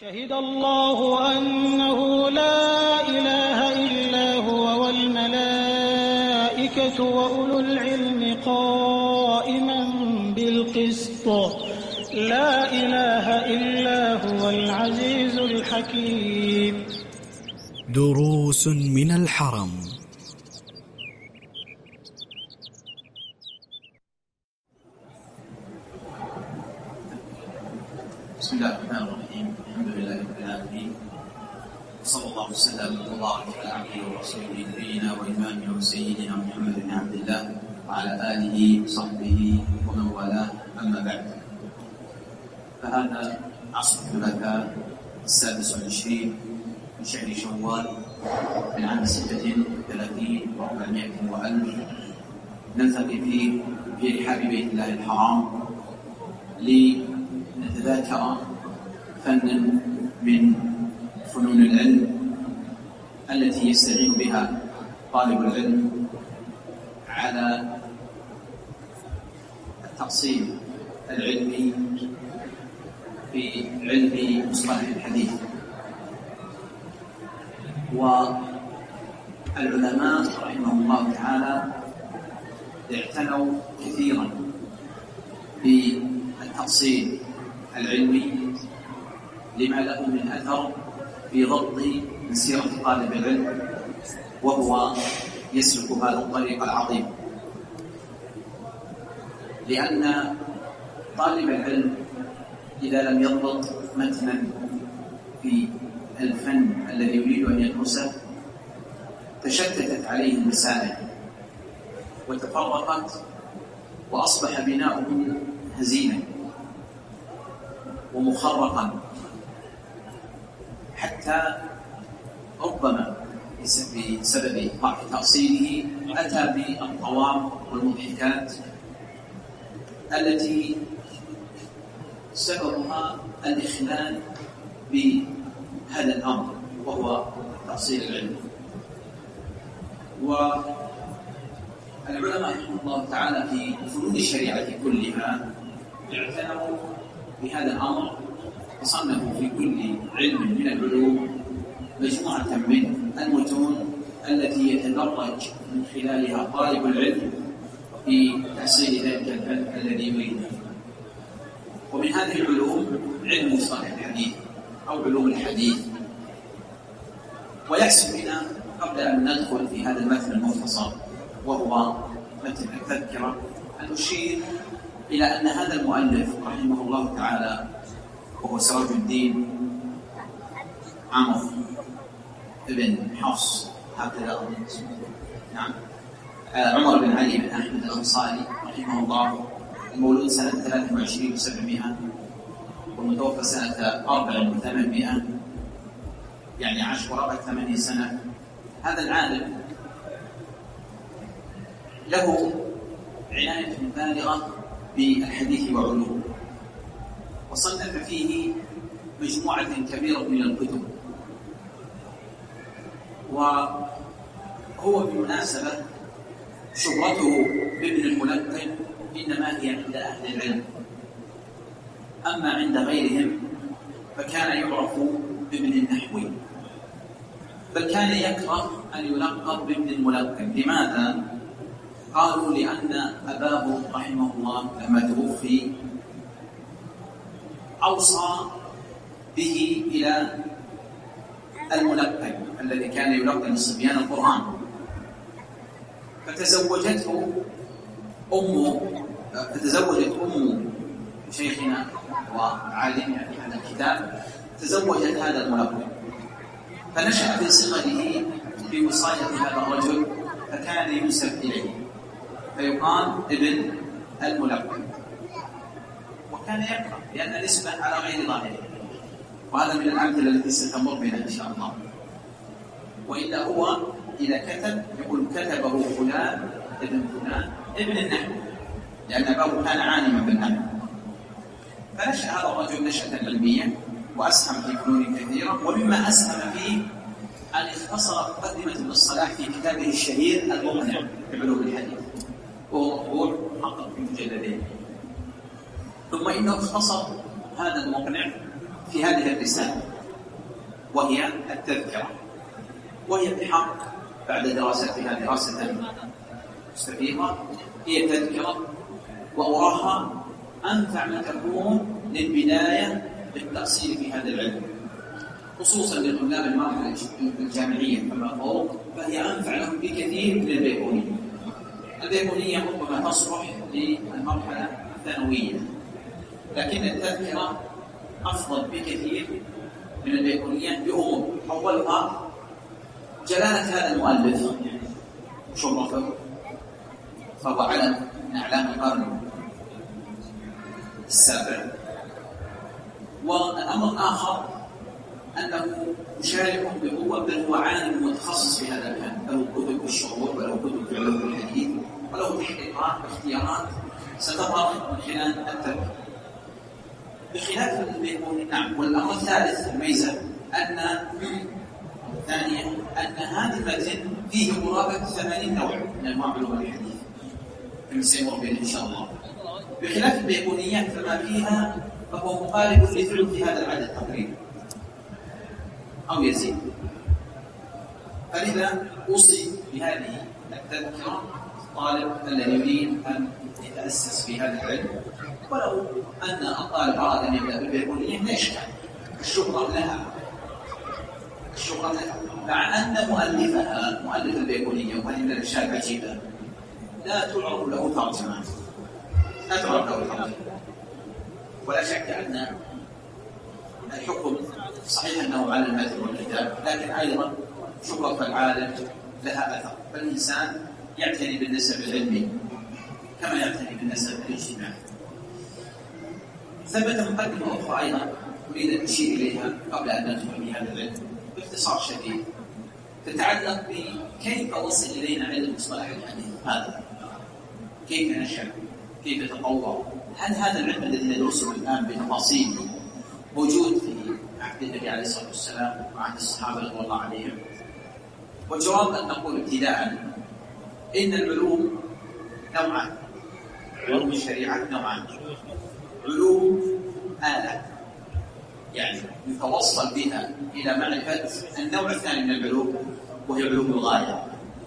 شهد الله أنه لا إله إلا هو والملائكة وأولو العلم قائما بالقسط لا إله إلا هو العزيز الحكيم. دروس من الحرم. بسم الله الرحمن الرحيم. الحمد لله رب العالمين، وصلى الله وسلم وبارك على عبده ورسوله نبينا وإمامنا وسيدنا محمد بن عبد الله وعلى آله وصحبه ومن والاه، أما بعد. فهذا عصر الثلاثاء 26 من شهر شوال من عام 36 و400 وألف، نلتقي فيه في رحاب بيت الله الحرام نتذاكر فنا من فنون العلم التي يستعين بها طالب العلم على التأصيل العلمي في علم مصطلح الحديث. والعلماء رحمهم الله تعالى اعتنوا كثيرا بالتأصيل العلمي لما له من أثر في ضبط مسيرة طالب العلم وهو يسلك هذا الطريق العظيم، لأن طالب العلم إذا لم يضبط متنا في الفن الذي يريد أن يدرسه تشتتت عليه المسائل وتفرقت وأصبح بناؤه هزيلا ومخرقا، حتى ربما بسبب ضعف تأصيله أتى بالطوام والمضحكات التي سببها الإخلال بهذا الأمر وهو تأصيل العلم. والعلماء رحمه الله تعالى في فنون الشريعة كلها اعتنوا بهذا الأمر، وصنفوا في كل علم من العلوم مجموعة من المتون التي يتدرج من خلالها طالب العلم في تحصيل ذلك الفن الذي يريده. ومن هذه العلوم علم مصطلح الحديث أو علوم الحديث. ويحسن بنا قبل أن ندخل في هذا المتن المختصر وهو متن التذكرة أن نشير إلى أن هذا المؤلف رحمه الله تعالى وهو سراج الدين عمرو بن حفص، هكذا نعم، عمر بن علي بن أحمد الأنصاري رحمه الله، المولود سنة 23 و700 والمتوفى سنة 4 و800، يعني عاش قرابة 80 سنة. هذا العالم له عناية بالغة بالحديث وعلومه، وصنف فيه مجموعة كبيرة من الكتب. وهو بالمناسبة شهرته بابن الملقن إنما هي عند أهل العلم، أما عند غيرهم فكان يعرف بابن النحوي، بل كان يكره أن يلقب بابن الملقن. لماذا؟ قالوا لأن أباه رحمه الله لما توفي أوصى به إلى الملقن الذي كان يلقن الصبيان القرآن، فتزوجت أم شيخنا وعالم هذا الكتاب، تزوجت هذا الملقن، فنشأ في صغره في وصاية هذا الرجل، فكان ينسب إليه فيقال ابن الملقن، وكان يقرأ لأن نسبة على غير ظاهره. وهذا من الأمثلة التي ستمر بنا إن شاء الله. وإلا هو إذا كتب يقول كتبه فلان ابن فلان ابن النحو، لأن أباه كان عالما بالنحو. فنشأ هذا الرجل نشأة علمية وأسهم في فنون كثيرة، ومما أسهم فيه أن اختصر مقدمة ابن الصلاح في كتابه الشهير المقنع في علوم الحديث، وهو محقق في مجلدين. ثم إنه اختصر هذا المقنع في هذه الرسالة، وهي التذكرة، وهي بحق بعد دراستها دراسة مستفيضة هي تذكرة، وأراها أنفع ما تكون للبداية بالتأصيل في هذا العلم، خصوصا لطلاب المرحلة الجامعية كما فوق، فهي أنفع لهم بكثير من البيقونية. البيقونية ربما تصلح للمرحلة الثانوية، لكن التذكرة أفضل بكثير من البيقونية بأمور. أولها جلالة هذا المؤلف وشرفه، فهو علم من أعلام القرن السابع. والأمر الآخر أنه مشارك بقوة، بل هو عالم متخصص في هذا الفن، له كتب الشروط وله كتب في علوم الحديث وله تحقيقات واختيارات ستظهر من خلال التذكرة بخلاف البيقوني. نعم. والأمر الثالث الميزة الثانية أن هذا المتن فيه قرابة 80 نوع من أنواع علوم الحديث كما سيمر بنا إن شاء الله، بخلاف البيقونية فما فيها فهو مقارب لثلث هذا العدد تقريبا أو يزيد. فلذا أوصي بهذه التذكرة الطالب الذي يريد أن يتأسس في هذا العلم، ولو أن الطالب أراد أن يبدأ بالبيقونية لا إشكال، الشهرة لها مع أن مؤلف البيقونية، وهذه من الأشياء العجيبة، لا تعرف له ترجمة، ولا شك أن الحكم صحيح أنه على المتن والكتاب، لكن أيضا شهرة العالم لها أثر، فالإنسان يعتني بالنسب العلمي كما يعتني بالنسب الاجتماعي. ثبت مقدمة أخرى أيضا أريد أن أشير إليها قبل أن ندخل في هذا العلم باختصار شديد، تتعلق بكيف وصل إلينا علم مصطلح الحديث هذا، كيف نشأ، كيف تطور، هل هذا العلم الذي ندرسه الآن بتفاصيل موجود في عهد النبي عليه الصلاة والسلام وعهد الصحابة رضي الله عليهم؟ والجواب أن نقول ابتداء إن العلوم نوعان، علوم الشريعة نوعان، علوم آلة يعني يتوصل بها إلى معرفة النوع الثاني من العلوم وهي علوم الغاية.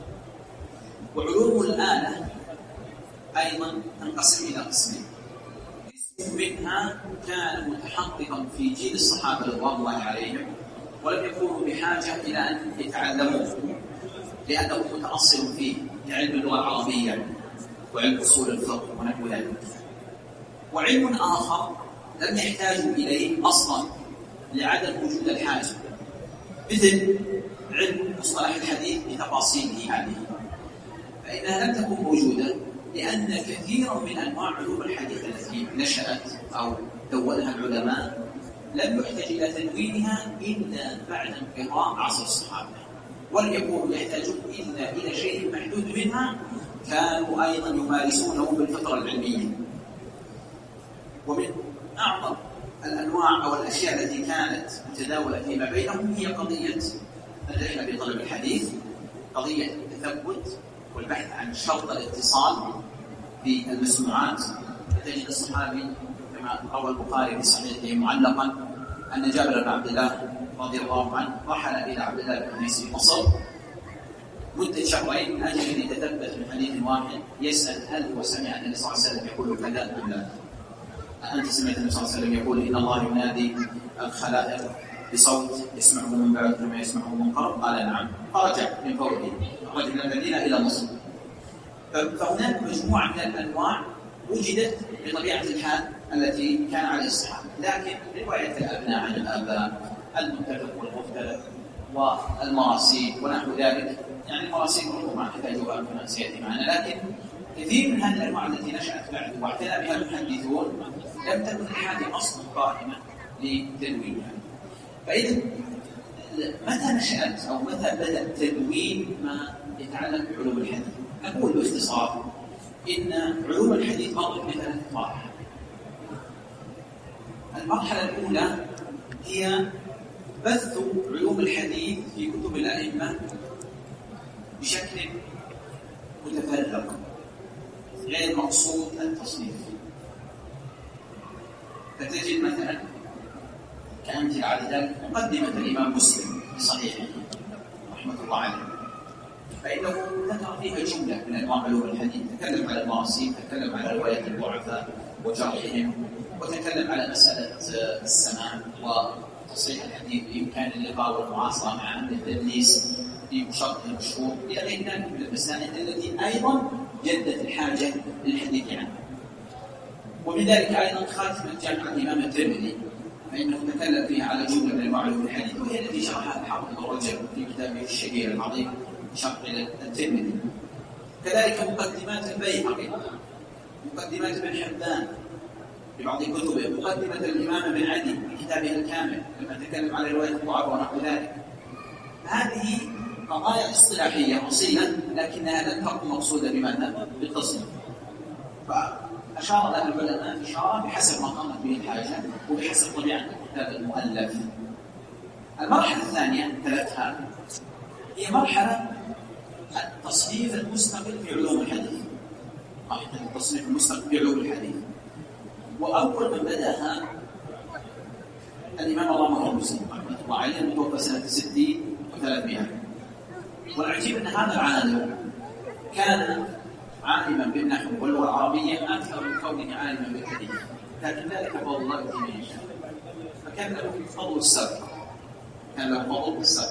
وعلوم الآلة أيضا تنقسم إلى قسمين، قسم منها كان متحققا في جيل الصحابة رضوان الله عليهم ولم يكونوا بحاجة إلى أن يتعلموه لأنه متأصل فيه كعلم اللغة العربية وعلم أصول الفقه ونحو ذلك. وعلم آخر لم يحتاجوا إليه أصلا لعدم وجود الحاجة، مثل علم مصطلح الحديث بتفاصيله هذه، فإنها لم تكن موجودة لأن كثيرا من أنواع علوم الحديث التي نشأت أو دونها العلماء لم يحتاج إلى تدوينها إلا بعد انقضاء عصر الصحابة، ولم يكونوا يحتاجون إلا إلى شيء محدود منها كانوا أيضا يمارسونه بالفطرة العلمية. ومن أعظم الأنواع أو الأشياء التي كانت متداولة فيما بينهم هي قضية الرحلة بطلب الحديث، قضية التثبت والبحث عن شرط الاتصال في المسموعات. تجد الصحابي كما روى البخاري في صحيحه معلقا أن جابر بن عبد الله رضي الله عنه رحل إلى عبد الله بن أنيس في مصر مدة شهرين من أجل أن يتثبت من حديث واحد يسأل هل هو سمع النبي صلى الله عليه وسلم يقول كذا أم لا؟ أنت سمعت النبي صلى الله عليه وسلم يقول إن الله ينادي الخلائق بصوت يسمعه من بعد كما يسمعه من قرب؟ قال نعم. فرجع من فوره خرج من المدينة إلى مصر. فهناك مجموعة من الأنواع وجدت بطبيعة الحال التي كان عليه الصحابة، لكن رواية الأبناء عن الآباء، المتفق والمختلف، والمراسيل ونحو ذلك، يعني المراسيل ما احتاجوها كما سيأتي معنا، لكن كثير من هذه الأنواع التي نشأت بعد واعتنى بها المحدثون لم تكن الحاجة أصلا قائمة لتدوينها. فإذا متى نشأت أو متى بدأ تدوين ما يتعلق بعلوم الحديث؟ أقول باختصار إن علوم الحديث مرت بثلاث مراحل. المرحلة الأولى هي بث علوم الحديث في كتب الأئمة بشكل متفرق غير مقصود التصنيف. فتجد مثلا كأمثلة على ذلك مقدمة الإمام مسلم بصحيحه رحمة الله عليه، فإنه ذكر فيها جملة من أنواع علوم الحديث، تكلم على المراسيل، تكلم على رواية الضعفاء وجرحهم، وتكلم على مسألة السماع وتصحيح الحديث بإمكان اللقاء والمعاصرة مع أهل التدليس بشرط المشهور إلى غير ذلك من المسائل التي أيضا جدت الحاجة للحديث عنها. ومن ذلك أيضا خاتمة جامع الإمام الترمذي، فإنه تكلم فيها على جملة من أنواع علوم الحديث، وهي التي شرحها الحافظ ابن رجب في كتابه الشهير العظيم شرح الترمذي. كذلك مقدمات البيهقي، مقدمات ابن حبان في بعض كتبه، مقدمة الإمام بن عدي في كتابه الكامل لما تكلم على رواية الضعف ونحو ذلك. هذه قضايا اصطلاحية أصيلة، لكنها لم تكن مقصودة بماذا؟ بالتصنيف. فأشار لها العلماء إشارة بحسب ما قامت به الحاجة وبحسب طبيعة الكتاب المؤلف. المرحلة الثانية تلتها هي مرحلة التصنيف المستقل في علوم الحديث، مرحلة التصنيف المستقل في علوم الحديث. وأول من بدأها الإمام الله مسلم رحمه الله عليه المتوفى سنة 60 و300. والعجيب أن هذا العالم كان عالما بالنحو واللغة العربية أكثر من كونه عالما بالحديث، لكن ذلك فضل الله يؤتيه من يشاء، فكان له فضل السبق، كان له فضل السبق.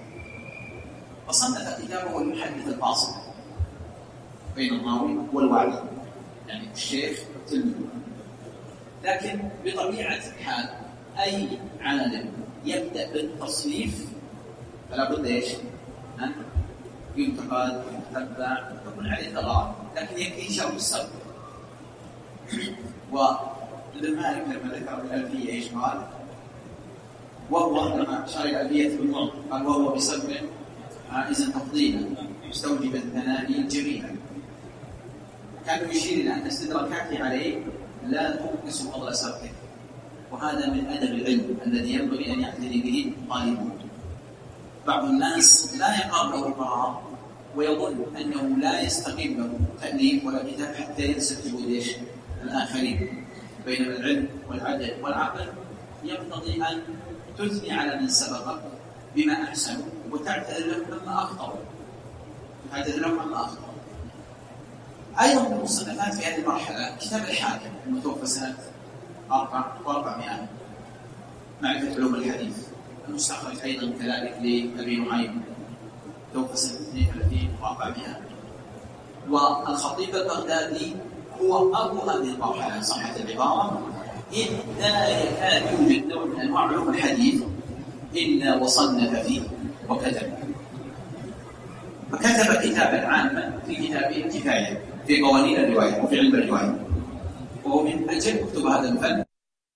فصنف كتابه المحدث الفاصل بين الراوي والواعي، يعني الشيخ والتلميذ. لكن بطبيعة الحال أي عالم يبدأ بالتصنيف فلا بد ايش؟ أن ينتقد ويتبع ويكون عليه ثغرات، لكن يكفي شرط السبق. وابن مالك لما ذكر الألفية ايش قال؟ وهو لما شرع الألفية بالنظم قال وهو بسبب عائزا تفضيلا مستوجبا ثنائي جميلا. كان يشير إلى أن استدراكاته عليه لا تنقص فضل سبقه، وهذا من أدب العلم الذي ينبغي أن يعتني به طالبه. بعض الناس لا يقام له القرار ويظن أنه لا يستقيم له تأليف ولا كتاب حتى ينسب جهود الآخرين، بينما العلم والعدل والعقل يقتضي أن تثني على من سبقك بما أحسنوا وتعتذر لهم عما أخطأوا، أيضا من المصنفات في هذه المرحلة كتاب الحاكم المتوفى سنة 400 معرفة علوم الحديث، المستخرج أيضا كذلك لأبي نعيم توفى سنة 32 و400. والخطيب البغدادي هو أبو هذه المرحلة صحة العبارة، إذ لا يكاد يوجد نوع من أنواع علوم الحديث إلا وصنف فيه وكتب. فكتب كتابا عاما في كتابه الكفاية في قوانين الرواية وفي علم الرواية، وهو من أجل كتب هذا الفن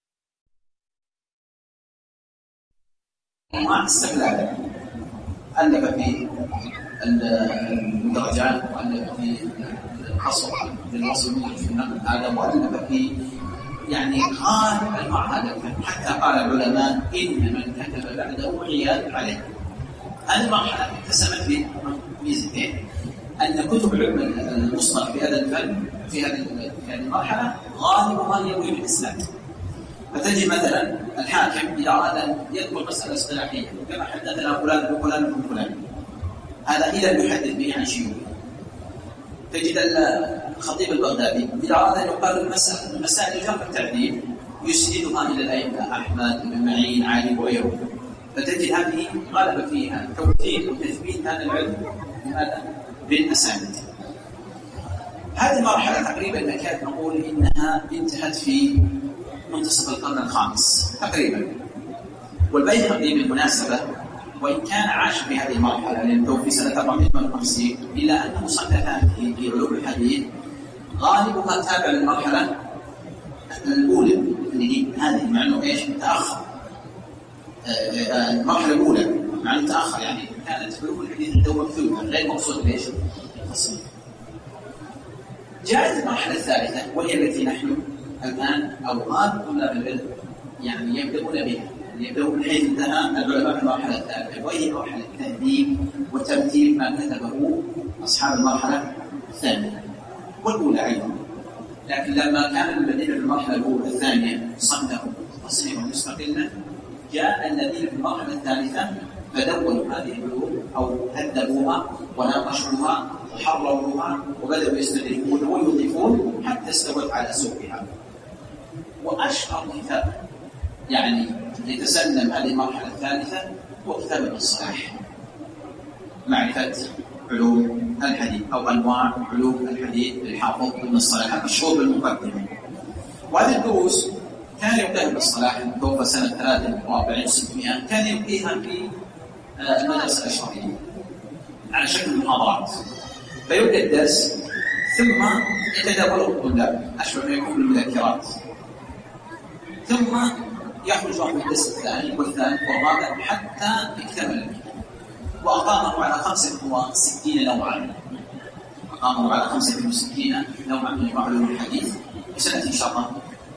ومع استقلاله. ألف في الدرجات، وألف في القصر للوصف في النقل هذا، وألف في يعني غالب أنواع هذا الفن، حتى قال العلماء إن من كتب بعده عيال عليه. هذه المرحلة اتسمت بميزتين: أن كتب العلم المصطلح في هذا الفن في هذه المرحلة غالبها يروي بالإسناد. فتجد مثلا الحاكم إذا أراد أن يذكر مسألة اصطلاحية كما حدثنا فلان وفلان وفلان، هذا إذا يحدث به عن شيوخه. تجد الخطيب البغدادي إذا أراد أن يقارن مسائل الجرح والتعديل يسندها إلى الأئمة أحمد بن معين علي وغيره. فتجد هذه غالب فيها توثيق وتثبيت هذا العلم بالأسانيد. هذه المرحلة تقريبا نكاد نقول إنها انتهت في منتصف القرن الخامس تقريبا. والبيهقي بالمناسبة وإن كان عاش في هذه المرحلة لأنه في سنة 450 إلا أن مصنفاته في علوم الحديث غالبها تابع للمرحلة الأولى اللي هي هذه مع أنه إيش متأخر. المرحلة الأولى مع أنه تأخر، يعني كانت علوم الحديث تدور ثلثا غير مقصود بإيش التصنيف. جاءت المرحلة الثالثة وهي التي نحن الآن أو غالب طلاب العلم يعني يبدأون بها، يبدأون من حيث انتهى العلماء في المرحلة الثالثة، وهي مرحلة التهذيب وترتيب ما كتبه أصحاب المرحلة الثانية والأولى أيضا. لكن لما كان الذين في المرحلة الأولى الثانية صنفوا تصنيفا مستقلا جاء الذين في المرحلة الثالثة فدونوا هذه العلوم أو هذبوها وناقشوها وحرروها وبدأوا يستدركون ويضيفون حتى استوت على سوقها. وأشهر كتاب يعني يتسلم هذه المرحلة الثالثة هو كتاب ابن الصلاح، معرفة علوم الحديث أو أنواع علوم الحديث للحافظ ابن الصلاح المشهور بالمقدمة. وهذه الدروس كان يبدأ ابن الصلاح توفى سنة 4300، كان يبديها في المدرسة الأشرفية على شكل محاضرات، فيبدأ الدرس ثم يتداوله الطلاب أشبه ما يكون بالمذكرات، ثم يخرج معه الدرس الثاني والثالث والرابع حتى اكتمل. وأقامه على 65 نوعا، أقامه على 65 نوعا من علوم الحديث، وسنأتي إن شاء الله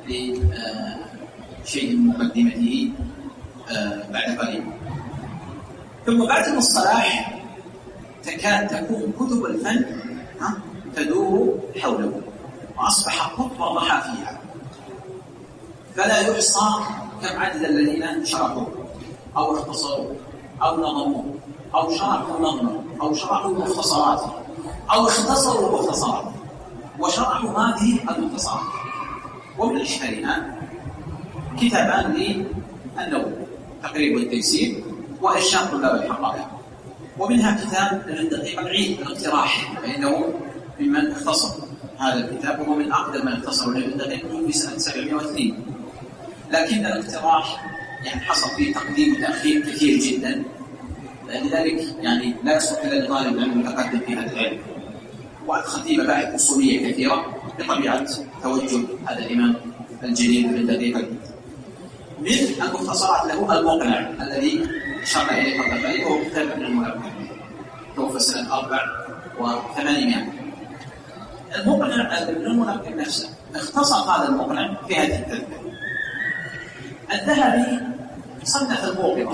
لشيء من مقدمته بعد قليل. ثم بعد ابن الصلاح تكاد تكون كتب الفن تدور حوله، وأصبح قطب الرحى فيها، فلا يحصى كم عدد الذين شرحوا أو اختصروا أو نظموا أو شرحوا نظما أو شرحوا مختصرات أو اختصروا مختصرات وشرحوا هذه المختصرات. ومن أشهرها كتابان للنووي تقريب التيسير وإرشاد طلاب الحقائق، ومنها كتاب للدقيق العيد الاقتراح، فإنه ممن اختصر هذا الكتاب وهو من أقدم من اختصروا للدقيق في سنة 702. لكن الاقتراح يعني حصل فيه تقديم وتأخير كثير جدا، لذلك يعني لا يصلح إلا لطالب العلم المتقدم في هذا العلم. والخطيب باحث أصولية كثيرة بطبيعة توجه هذا الإمام الجليل من دقيق العيد. من المختصرات له المقنع الذي أشرنا إليه قبل قليل، وهو كتاب ابن الملقن توفى سنة 400. المقنع ابن الملقن نفسه اختصر هذا المقنع في هذه التذكرة. الذهبي صنف الموقظة،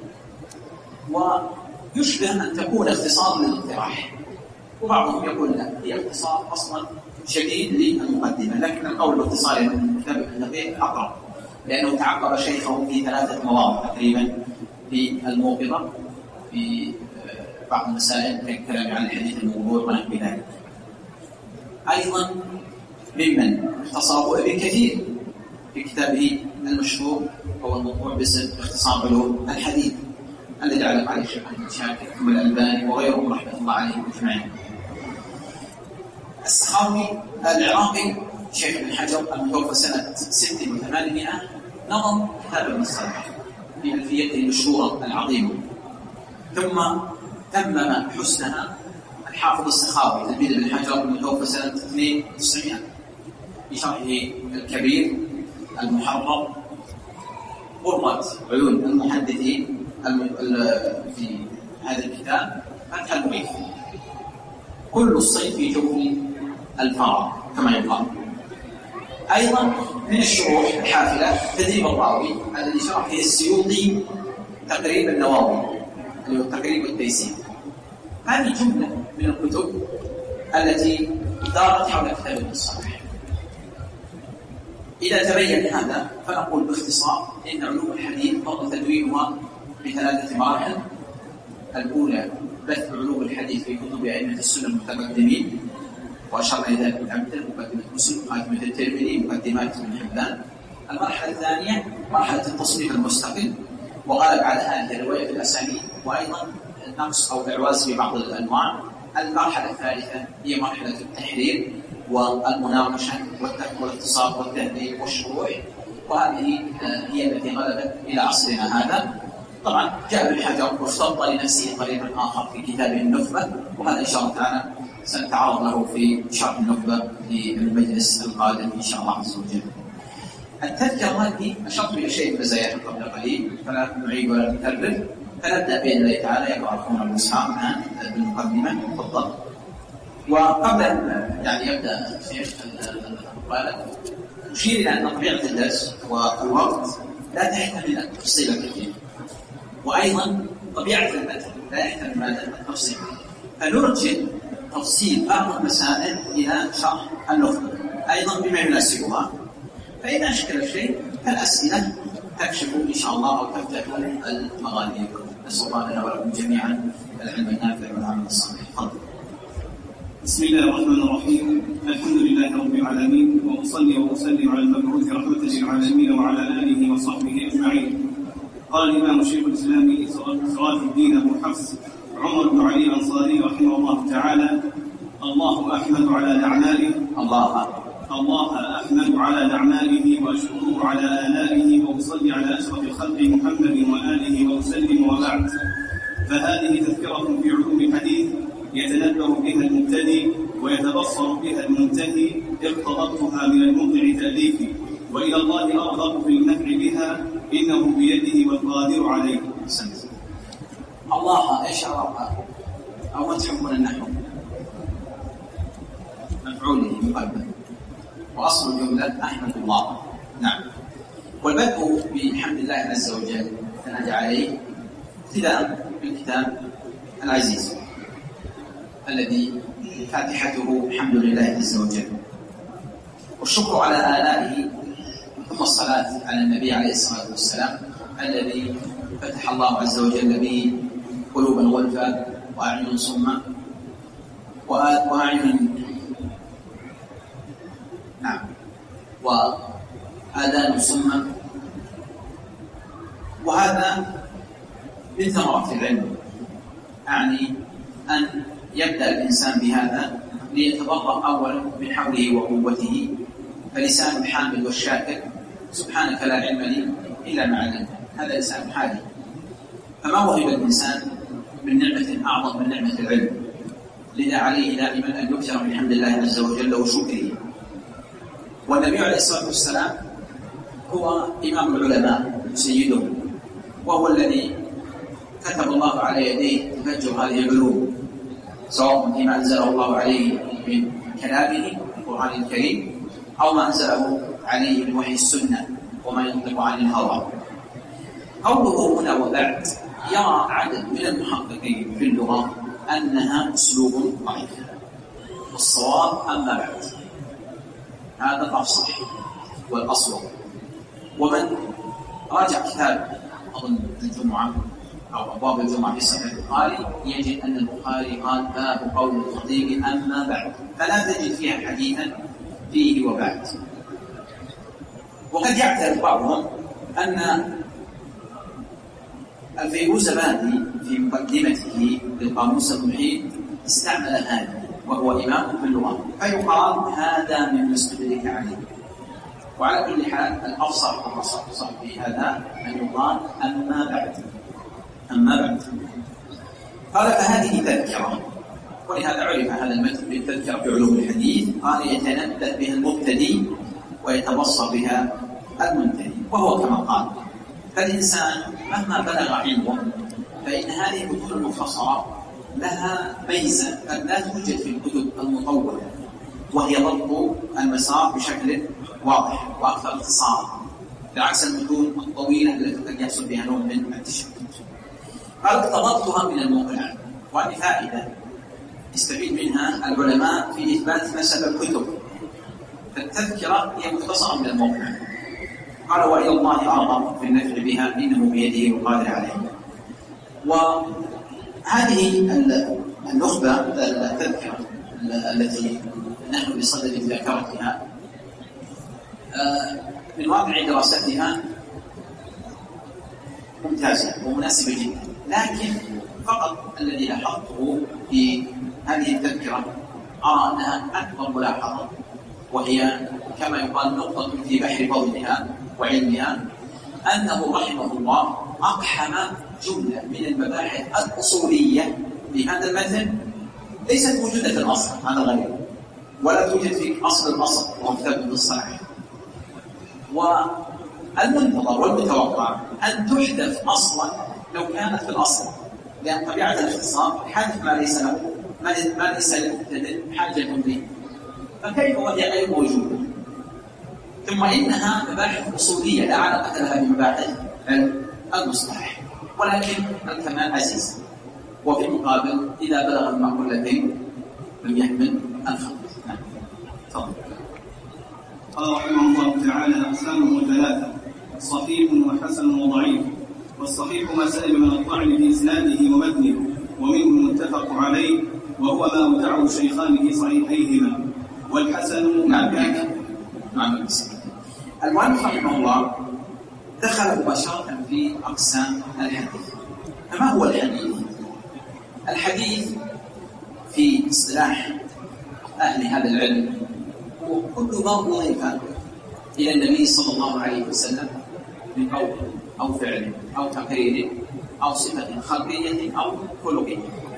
ويشبه أن تكون اختصار للاقتراح، وبعضهم يقول لا، هي اختصار أصلا شديد للمقدمة، لكن القول باختصار كتاب ابن دقيق أقرب، لأنه تعقب شيخه في 3 مواضع تقريبا في الموقظة في بعض المسائل كالكلام عن الحديث الموضوع ونحو ذلك. أيضا ممن اختصره ابن كثير في كتابه المشهور هو الموضوع باسم اختصار علوم الحديث الذي علق عليه الشيخ أحمد شاكر ثم الألباني وغيرهم رحمة الله عليهم أجمعين. السخاوي العراقي شيخ ابن حجر المتوفى سنة 600 نظم كتاب ابن الصلاح بألفيته المشهورة العظيمة، ثم تمم حسنها الحافظ السخاوي تلميذ ابن حجر المتوفى سنة 92 بشرحه الكبير المحرر غرة عيون المحدثين في هذا الكتاب فتح المغيث، كل الصيف في جوف الفراغ كما يقال. أيضا من الشروح الحافلة تدريب الراوي الذي شرح فيه السيوطي تقريب النواوي اللي هو تقريب التيسير. هذه جملة من الكتب التي دارت حول كتاب ابن الصلاح. إذا تبين هذا فنقول باختصار إن علوم الحديث ضم تدوينها ب3 مراحل. الأولى بث علوم الحديث في كتب أئمة السنة المتقدمين، وأشرنا إلى ذلك الأمثلة مقدمة مسلم، مقدمة الترمذي، مقدمات ابن حبان. المرحلة الثانية مرحلة التصنيف المستقل، وغالب على هذه الرواية في الأسانيد وأيضا النقص أو الإعواز في بعض الأنواع. المرحلة الثالثة هي مرحلة التحرير والمناقشة والاختصار والتهذيب والشروح، وهذه هي التي غلبت إلى عصرنا هذا. طبعا جاء ابن حجر واختلط لنفسه طريقا آخر في كتابه النخبة، وهذا إن شاء الله تعالى سنتعرض له في شرح النخبة في المجلس القادم إن شاء الله عز وجل. التذكرة هذه أشرت إلى شيء من مزاياها قبل قليل فلا نعيد ولا نكرر، فنبدأ بإذن الله تعالى يقرأ أخونا أبو إسحاق الآن بالمقدمة. تفضل. وقبل يعني يبدأ الشيخ المقالة نشير إلى أن طبيعة الدرس والوقت لا تحتمل التفصيل الكثير، وأيضا طبيعة المتن لا يحتمل التفصيل، فنرجع تفصيل بعض المسائل إلى شرح النخبة أيضا بما يناسبها. فإذا أشكل شيء فالأسئلة تكشف إن شاء الله أو تفتح المغاليق. نسأل الله لنا ولكم جميعا العلم النافع والعمل الصالح. تفضل. بسم الله الرحمن الرحيم. الحمد لله رب العالمين، وأصلي وأسلم على المبعوث رحمة للعالمين وعلى آله وصحبه أجمعين. قال الإمام شيخ الإسلام سراج الدين أبو حفص عمر بن علي الأنصاري رحمه الله تعالى: الله أحمد على نعمائه وأشكره على آلائه، وأصلي على أشرف الخلق محمد وآله وأسلم، وبعد. فهذه تذكرة في علوم الحديث يتنبه بها المبتدئ ويتبصر بها المنتهي، اقتضبتها من المبدع تأليفي، وإلى الله أرغب في النفع بها، إنه بيده والقادر عليه. الله إيش عرفها أو ما تحبون النحو؟ مفعوله مقدم، وأصل الجملة أحمد الله. نعم. والبدء بحمد الله عز وجل ثناء عليه ابتداء بالكتاب العزيز الذي فاتحته الحمد لله عز وجل، والشكر على آلائه، ثم الصلاة على النبي عليه الصلاة والسلام الذي فتح الله عز وجل به قلوبا غلفا وأعين صما وآذان صما. وهذا من ثمرات العلم، يعني أن يبدأ الإنسان بهذا ليتبرأ أولا من حوله وقوته، فلسان الحامد والشاكر سبحانك لا علم لي إلا ما علمتني، هذا لسان حالي. فما وهب الإنسان من نعمة أعظم من نعمة العلم، لذا عليه دائما أن يكثر من حمد الله عز وجل وشكره. والنبي عليه الصلاة والسلام هو إمام العلماء سيدهم، وهو الذي كتب الله على يديه تفجر هذه العلوم، سواء فيما أنزله الله عليه من كلامه القرآن الكريم، أو ما أنزله عليه من وحي السنة وما ينطق عن الهوى. قوله هنا وبعد يرى عدد من المحققين في اللغة أنها أسلوب ضعيف، والصواب أما بعد، هذا الأفصح والأصوب. ومن راجع كتاب أظن الجمعة أو أبواب الجمعة في صحيح البخاري يجد أن البخاري قال باب قول الخطيب أما بعد، فلا تجد فيها حديثا فيه وبعد. وقد يعترف بعضهم أن الفيروزبادي في مقدمته للقاموس المحيط استعمل هذا، وهو إمام في اللغة، فيقال هذا من استدرك عليه. وعلى كل حال الأفصح والأصح في هذا أن يقال أما بعد. قال فهذه تذكرة، ولهذا عرف هذا المتن بالتذكرة في علوم الحديث. قال يتنبه بها المبتدئ ويتبصر بها المنتهي، وهو كما قال. فالإنسان مهما بلغ علمه فإن هذه الكتب المختصرة لها ميزة قد لا توجد في الكتب المطولة، وهي ضبط المسار بشكل واضح وأكثر اختصارا، بعكس المتون الطويلة التي قد يحصل بها نوع من التشتت. قال اقتضبتها من الموقع، وهذه فائدة يستفيد منها العلماء في إثبات نسب الكتب، فالتذكرة هي مختصرة من الموقع. قال وإلى الله أرغب في النفع بها، إنه بيده والقادر عليه. وهذه النخبة التذكرة التي نحن بصدد ذاكرتها من واقع دراستها ممتازة ومناسبة جدا، لكن فقط الذي لاحظته في هذه التذكرة أرى أنها أكبر ملاحظة، وهي كما يقال نقطة في بحر فضلها وعلمها، أنه رحمه الله أقحم جملة من المباحث الأصولية في هذا المتن ليست موجودة في الأصل، هذا غريب، ولا توجد في أصل الأصل وهو كتاب ابن الصلاح. والمنتظر والمتوقع أن تحدث أصلا لو كانت في الأصل، لأن طبيعة الاختصار حدث ما ليس للمبتدئ حاجة به، فكيف وهي غير موجودة؟ ثم إنها مباحث أصولية لا علاقة لها بمباحث المصطلح، ولكن الكمال عزيز. وفي المقابل إذا بلغ المعقولتين لم يحمل الخط. تفضل. قال رحمه الله تعالى أقسامه ثلاثة: صحيح وحسن وضعيف، والصحيح ما سلم من الطعن في إسناده ومتنه، ومنه المتفق عليه وهو ما أودعه الشيخان في صحيحيهما، والحسن ما كان. نعم. المؤلف رحمه الله دخل مباشرة في أقسام الحديث. فما هو الحديث؟ الحديث في اصطلاح أهل هذا العلم هو كل ما أضيف إلى النبي صلى الله عليه وسلم من قول أو فعل أو تقرير أو صفة خلقية أو خلقية.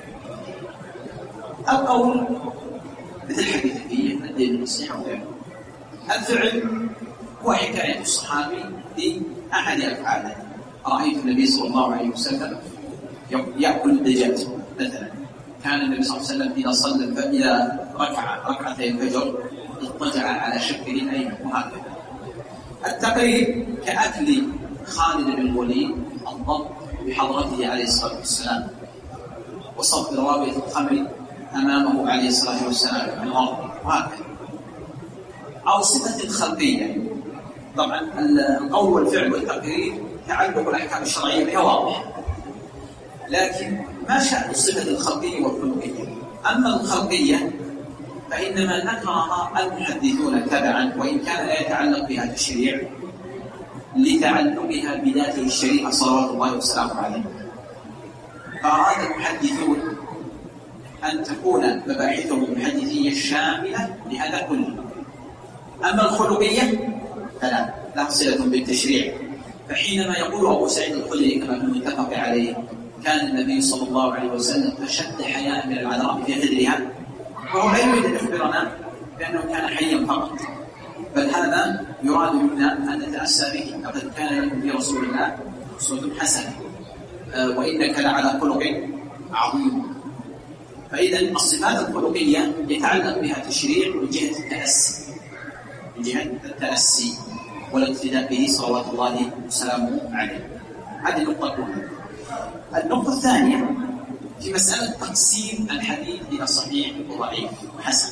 القول مثل الحديث فيه الدين النصيحة وغيره. الفعل هو حكاية الصحابي لأحد أفعاله. رأيت النبي صلى الله عليه وسلم يأكل الدجاج مثلا. كان النبي صلى الله عليه وسلم إذا ركع ركعتي الفجر اضطجع على شقه الأيمن وهكذا. التقرير كأكل خالد بن الوليد الضب بحضرته عليه الصلاة والسلام، وصب روابط الخمر أمامه عليه الصلاة والسلام من الأرض وهكذا. أو صفة خلقية. طبعا القول والفعل والتقرير تعلق الأحكام الشرعية بها واضح، لكن ما شأن الصفة الخلقية والخلقية؟ أما الخلقية فإنما ذكرها المحدثون تبعا، وإن كان لا يتعلق بها تشريع لتعلقها بذاته الشريفة صلوات الله وسلامه عليه. فأراد المحدثون أن تكون مباحثهم المحدثية شاملة لهذا كله. أما الخلقية فلا، لها صلة بالتشريع. فحينما يقول أبو سعيد الخدري كما في المتفق عليه كان النبي صلى الله عليه وسلم أشد حياء من العذراء في خدرها، وهو لا يريد أن يخبرنا بأنه كان حيا فقط، بل هذا يراد منا أن نتأسى به. لقد كان لكم في رسول الله أسوة حسنة وإنك لعلى خلق عظيم. فإذا الصفات الخلقية يتعلق بها تشريع من جهة التأسي، من جهة التأسي والاقتداء به صلوات الله وسلامه عليه. هذه النقطة الأولى. النقطة الثانية في مسألة تقسيم الحديث إلى صحيح وضعيف وحسن.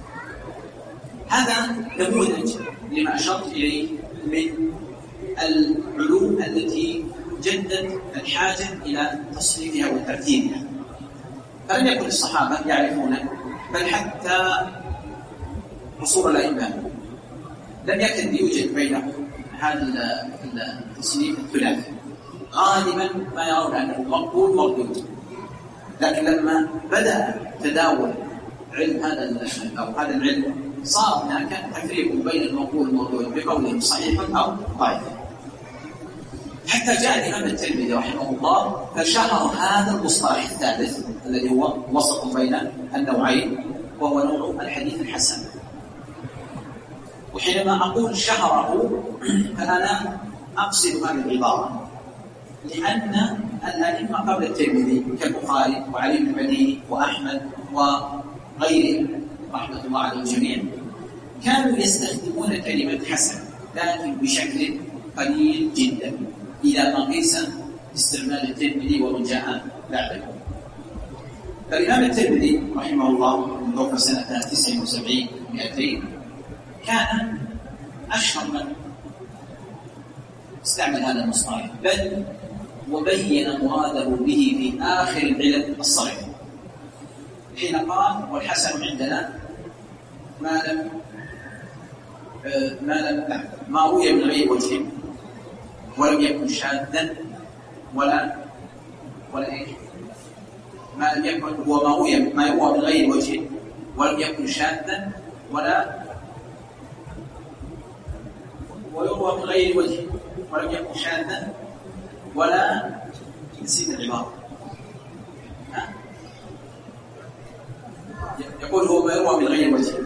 هذا نموذج لما أشرت إليه من العلوم التي جدت الحاجة إلى تصنيفها وترتيبها. فلم يكن الصحابة يعرفون، بل حتى عصور الأئمة لم يكن يوجد بينهم هذا التصنيف الثلاثي. غالبا ما يرون أنه مقبول مردود، لكن لما بدأ تداول علم هذا العلم صار هناك تفريق بين المقبول والمردود بقولهم صحيح أو ضعيف. حتى جاء الإمام الترمذي رحمه الله فشهر هذا المصطلح الثالث الذي هو وسط بين النوعين، وهو نوع الحديث الحسن. وحينما أقول شهره فأنا أقصد هذه العبارة، لأن الأئمة قبل الترمذي كالبخاري وعلي بن المديني وأحمد وغيرهم رحمة الله على الجميع كانوا يستخدمون كلمة حسن، لكن بشكل قليل جدا إذا ما قيس استعمال الترمذي ومن جاء بعده. فالإمام الترمذي رحمه الله توفى سنة 79 200 كان أشهر من استعمل هذا المصطلح، بل وبين مراده به في آخر العلل الصريحة حين قال والحسن عندنا ما روي من غير وجه ولم يكن شاذا ولا إيه، ما لم يكن هو ما يروى من غير وجه ولم يكن شاذا ويروى من غير وجه ولم يكن شاذا ولا نسيت العبارة. يقول هو ما يروى من غير وجه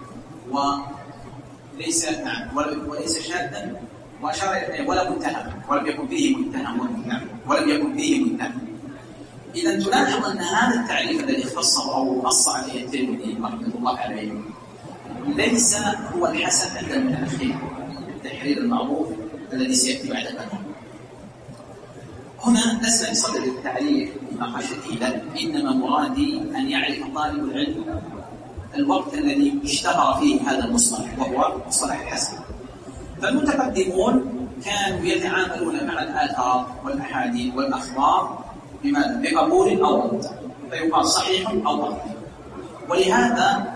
وليس شاذا وأشار ولا متهم ولم يكن فيه متهم ولم يكن فيه متهم. إذا تلاحظ أن هذا التعريف الذي اختصه أو نص عليه الترمذي رحمة الله عليه ليس هو الحسن عند المتأخرين التحرير المعروف الذي سيأتي بعد ذلك. هنا لسنا بصدد التعريف نقاشته، إنما مرادي أن يعرف طالب العلم الوقت الذي اشتهر فيه هذا المصطلح وهو مصطلح الحسن. فالمتقدمون كانوا يتعاملون مع الآثار والأحاديث والأخبار بماذا؟ بقبول أو رد، فيقال صحيح أو ضعيف. ولهذا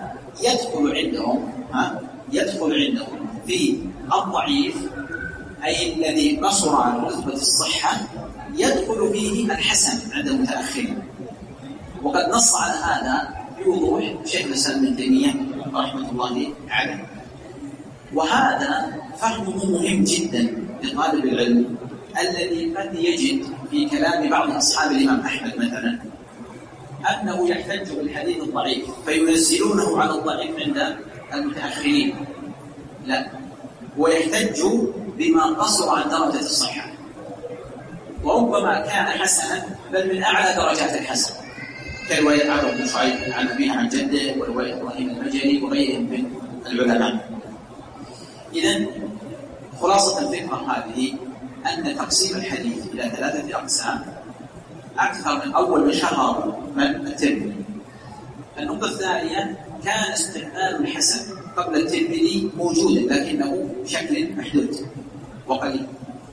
يدخل عندهم في الضعيف أي الذي قصر عن رتبة الصحة، يدخل فيه الحسن عند المتأخرين. وقد نص على هذا بوضوح شيخ الإسلام ابن تيمية رحمة الله عليه. وهذا فهمه مهم جدا لطالب العلم الذي قد يجد في كلام بعض أصحاب الإمام أحمد مثلا أنه يحتج بالحديث الضعيف فينزلونه على الضعيف عند المتأخرين. لا، ويحتج بما قصر عن درجة الصحة، وربما كان حسنا بل من أعلى درجات الحسن، كرواية عمرو بن شعيب عن أبيه عن جده، ورواية إبراهيم المجري وغيرهم من العلماء. إذن خلاصة الفكرة هذه أن تقسيم الحديث إلى 3 أقسام أكثر من أول من شهر من الترمذي. النقطة الثانية كان استعمال الحسن قبل الترمذي موجودا لكنه بشكل محدود وقليل.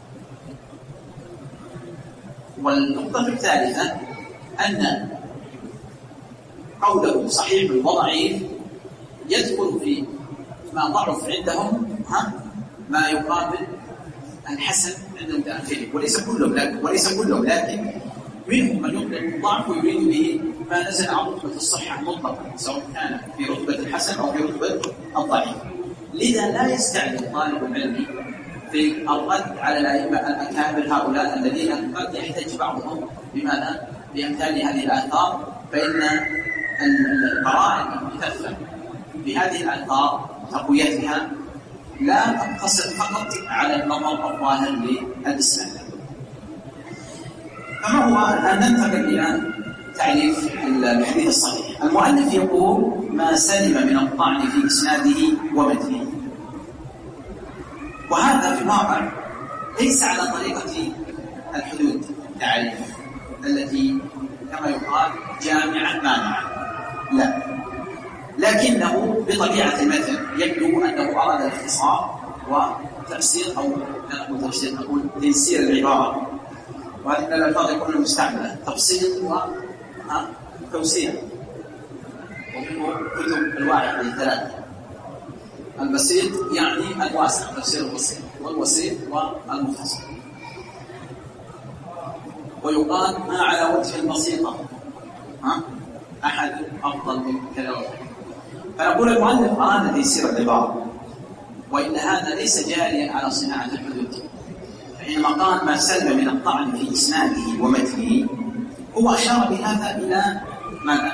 والنقطة الثالثة أن قوله صحيح وضعيف يدخل في ما ضعف عندهم ما يقابل الحسن عند المتأخرين، وليس كلهم لكن منهم من يطلق الضعف ويريد به ما نزل عن رتبة الصحة مطلقا، سواء كان في رتبة الحسن أو في رتبة الضعيف. لذا لا يستعجل طالب العلم في الرد على الأئمة الأكابر هؤلاء الذين قد يحتج بعضهم بماذا؟ بأمثال هذه الآثار، فإن القرائن المكتفة بهذه الآثار تقويتها لا تقتصر فقط على النظر الظاهر للإسلام. فما هو الآن ننتقل إلى تعريف الحديث الصحيح. المؤلف يقول ما سلم من الطعن في إسناده ومتنه، وهذا في الواقع ليس على طريقة الحدود التعريف التي كما يقال جامعا مانعا، لا، لكنه بطبيعة المثل يبدو أنه أراد الاختصار وتفسير، أو نقول تفسير، نقول تيسير العبارة، وهذه من الألفاظ يكون المستعملة تفصيل وتوسيع. ومنه كتب الواحد من 3: البسيط يعني الواسع، تفسير البسيط، والوسيط والمختصر. ويقال ما على وجه البسيطة أحد أفضل من كذا وكذا. فنقول المؤلف أراد تيسير العبارة، وإن هذا ليس جاريا على صناعة الحدود. حينما قال ما سلم من الطعن في إسناده ومتنه، هو أشار بهذا إلى ماذا؟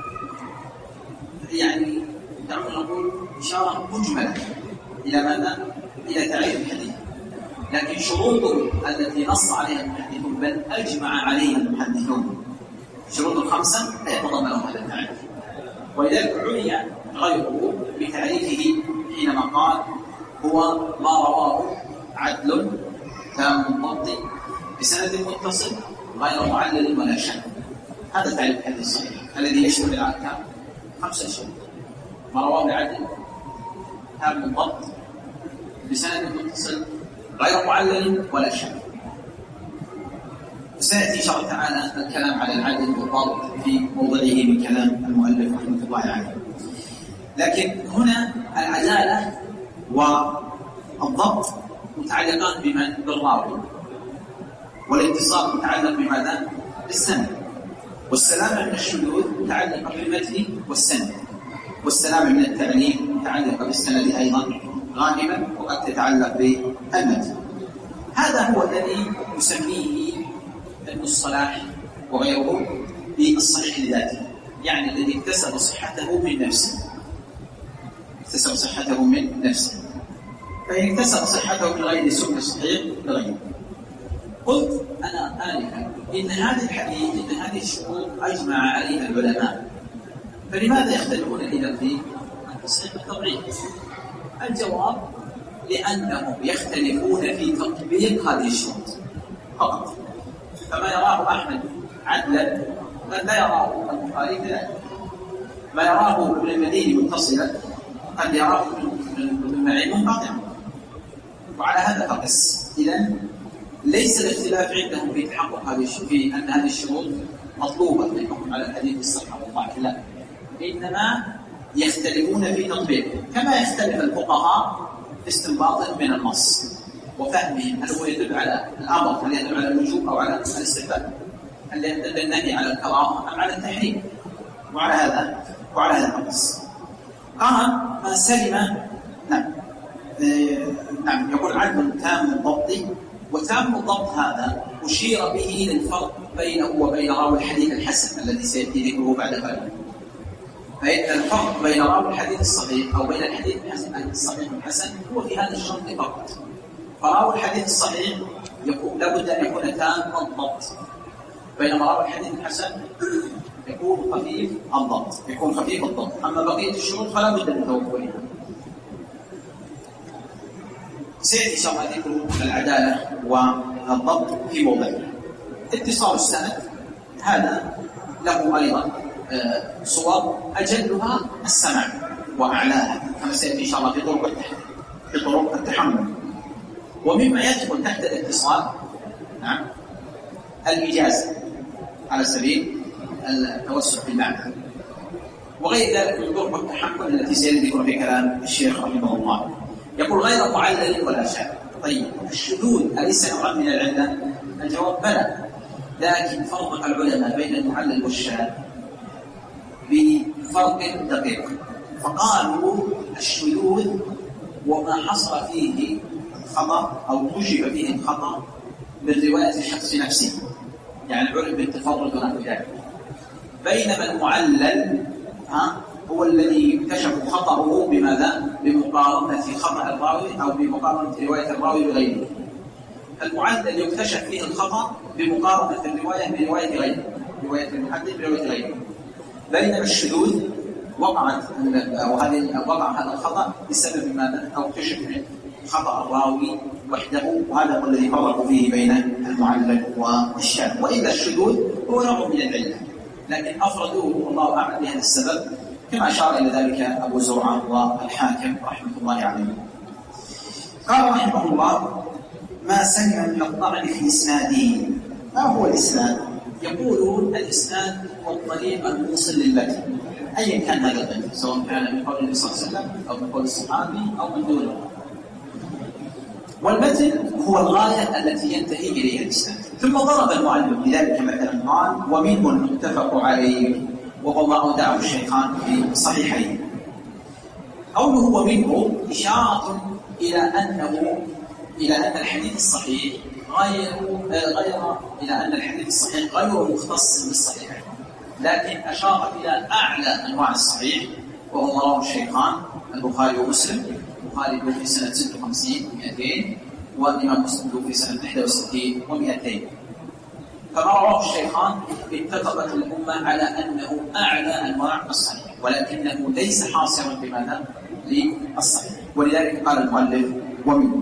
يعني دعونا نقول إشارة مجملة إلى ماذا؟ إلى تعريف الحديث، لكن شروطه التي نص عليها المحدثون بل أجمع عليها المحدثون، شروط 5 لا يتضمنهم هذا التعريف. ولذلك عني غيره بتعريفه حينما قال هو ما رواه عدل تام الضبط بسند متصل غير معلل ولا شك. هذا تعريف الحديث الصحيح الذي يشمل الأحكام 5 شروط: ما رواه عدل تام الضبط بسند متصل غير معلل ولا شك. سيأتي إن شاء الله تعالى الكلام على العدل والضبط في موضعه من كلام المؤلف رحمه الله عليه. لكن هنا العدالة والضبط متعلقان بمن؟ بالراوي، والاتصال متعلق بماذا؟ بالسند، والسلامة من الشذوذ متعلقة بالمتن والسند، والسلامة من التعليل متعلقة بالسند أيضا غالبا، وقد تتعلق بالمتن. هذا هو الذي يسميه ابن الصلاح وغيره بالصحيح لذاته، يعني الذي اكتسب صحته من نفسه، اكتسب صحته من نفسه. فإن اكتسب صحته من غير سبل صحيح لغيره. قلت أنا آنفا إن هذا الحديث، إن هذه الشروط أجمع عليها العلماء، فلماذا يختلفون إذا في التصحيح والتضعيف؟ الجواب لأنهم يختلفون في تطبيق هذه الشروط فقط. فما يراه أحمد عدلا قد لا يراه البخاري كذلك، ما يراه ابن المديني متصلا قد يراه ابن معين منقطعا. وعلى هذا فقس. إذن ليس الاختلاف عندهم في تحقق في أن هذه الشروط مطلوبة للحكم على الحديث بالصحة والضعف، لا، إنما يختلفون في تطبيقه، كما يختلف الفقهاء في استنباطهم من النص وفهمهم هل هو يدل على الأمر، هل يدل على الوجوب أو على الاستحباب، هل يدل النهي على الكراهة أم على التحريم، وعلى هذا النص. قال ما سلم، نعم يقول عدل تام الضبط. وتام الضبط هذا أشير به للفرق بينه وبين راوي الحديث الحسن الذي سيأتي ذكره بعد قليل. فإن الفرق بين راوي الحديث الصحيح أو بين الحديث الصحيح والحسن هو في هذا الشرط فقط. فراوي الحديث الصحيح لابد أن يكون تام الضبط، بينما راوي الحديث الحسن يكون خفيف الضبط، أما بقية الشروط فلا بد من توفرها. سيأتي إن شاء الله ذكر العدالة والضبط في موضع. اتصال السند هذا له أيضا صور، أجلها السمع وأعلاها كما سيأتي إن شاء الله في طرق التحمل. ومما يدخل تحت الاتصال الإجازة على سبيل التوسع في المعنى، وغير ذلك من طرق التحمل التي سيأتي ذكر في كلام الشيخ رحمه الله. يقول غير معلل ولا شاذ. طيب الشذوذ أليس نوعا من العلة؟ الجواب بلى، لكن فرق العلماء بين المعلل والشاذ بفرق دقيق، فقالوا الشذوذ وما حصل فيه خطأ أو كشف فيه الخطأ من رواية الشخص نفسه، يعني العلم بالتفرد ونحو ذلك، بينما المعلل هو الذي يكتشف خطأه بماذا؟ بمقارنة خطأ الراوي أو بمقارنة رواية الراوي بغيره. المعلل يكتشف فيه الخطأ بمقارنة الرواية برواية غيره، رواية المحدث برواية غيره. بينما الشذوذ وقع هذا الخطأ بسبب ماذا؟ أو اكتشف خطأ الراوي وحده، وهذا هو الذي فرقوا فيه بين المعلل والشاذ. وإلا الشذوذ هو نوع من العلة، لكن أفردوه والله أعلم بهذا السبب، كما أشار إلى ذلك أبو زرعة والحاكم رحمة الله عليه. قال رحمه الله ما سلم من الطعن في إسناده. ما هو الإسناد؟ يقولون الإسناد هو الطريق الموصل للمتن، أيا كان هذا المتن، سواء كان من قول النبي صلى الله عليه وسلم أو من قول الصحابي أو من دونه. والمتن هو الغاية التي ينتهي إليها الإسناد. ثم ضرب المؤلف بذلك مثلا قال ومنه المتفق عليه وهو ما أودعه الشيخان في صحيحين. قوله ومنه إشارة إلى أن الحديث الصحيح غير مختص بالصحيح، لكن أشار إلى أعلى أنواع الصحيح وهو ما رواه الشيخان البخاري ومسلم. البخاري له في سنة 56 و200، والإمام مسلم له في سنة 61 و200. فما رواه الشيخان اتفقت الأمة على أنه أعلى أنواع الصحيح، ولكنه ليس حاصرا بماذا؟ للصحيح. ولذلك قال المؤلف ومنه.